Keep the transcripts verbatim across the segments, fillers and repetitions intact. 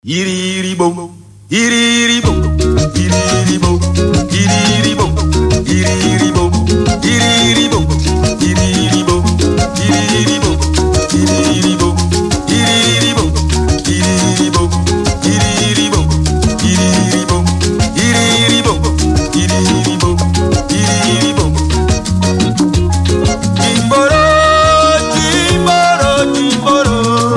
Iriribom, iriribom, iriribom, iriribom, iriribom, iriribom, iriribom, iriribom, iriribom, iriribom, iriribom, iriribom, iriribom, iriribom, iriribom, iriribom. Jimboro, jimboro, jimboro.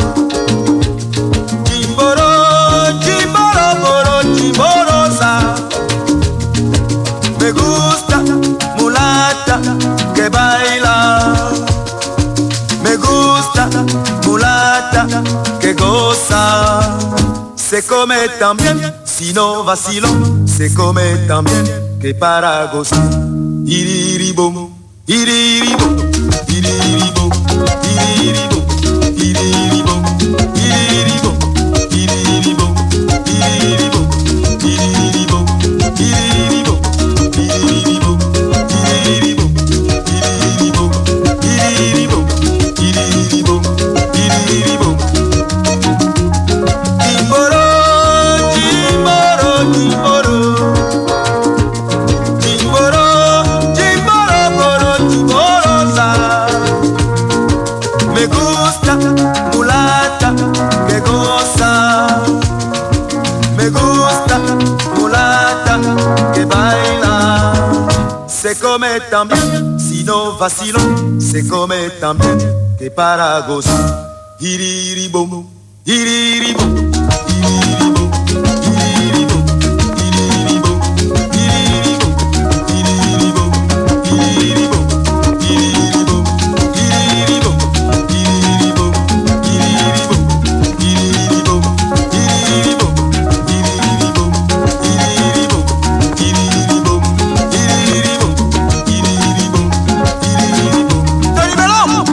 Me gusta mulata que baila, me gusta mulata que goza. Se come también, si no vacilo, se come también que para gozar. Iriribom, iriribom, iriribom, iriribom, iriribom, iriribom, iriribom, iriribom, iriribom, iriribom. Me gusta mulata que goza, me gusta mulata que baila. Se come también, si no vacilo, se come también que para gozar. Iriribom, iriribom, iriribom, iriribom, iriribom, iriribom, iriribom, iriribom, iriribom, iriribom, iriribom, iriribom, iriribom, iriribom, iriribom, iriribom, iriribom, iriribom, iriribom, iriribom. ¡Dímelo!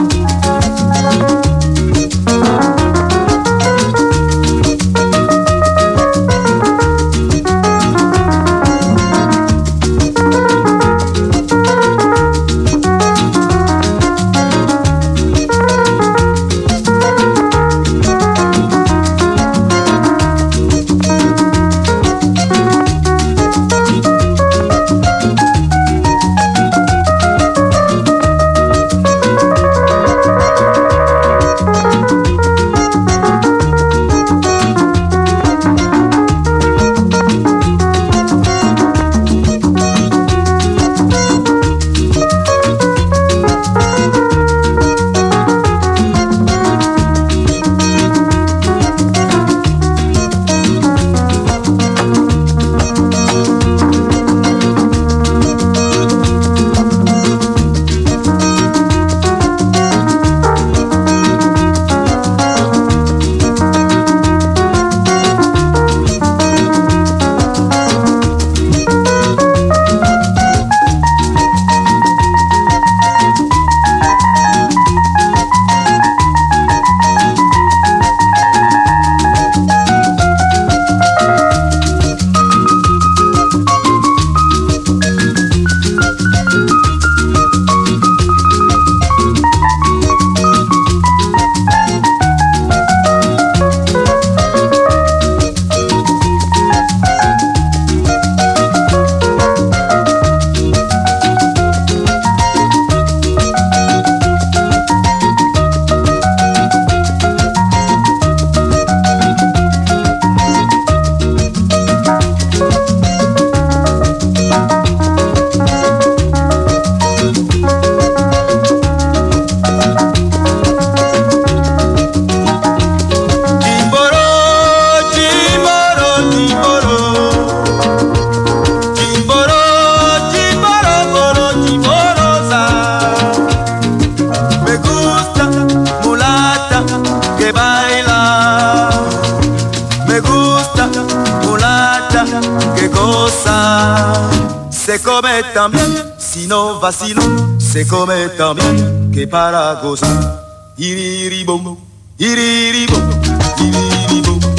Se come también, si no vacilo, se come también que para gozar. Iriribom, iriribom, iriribom.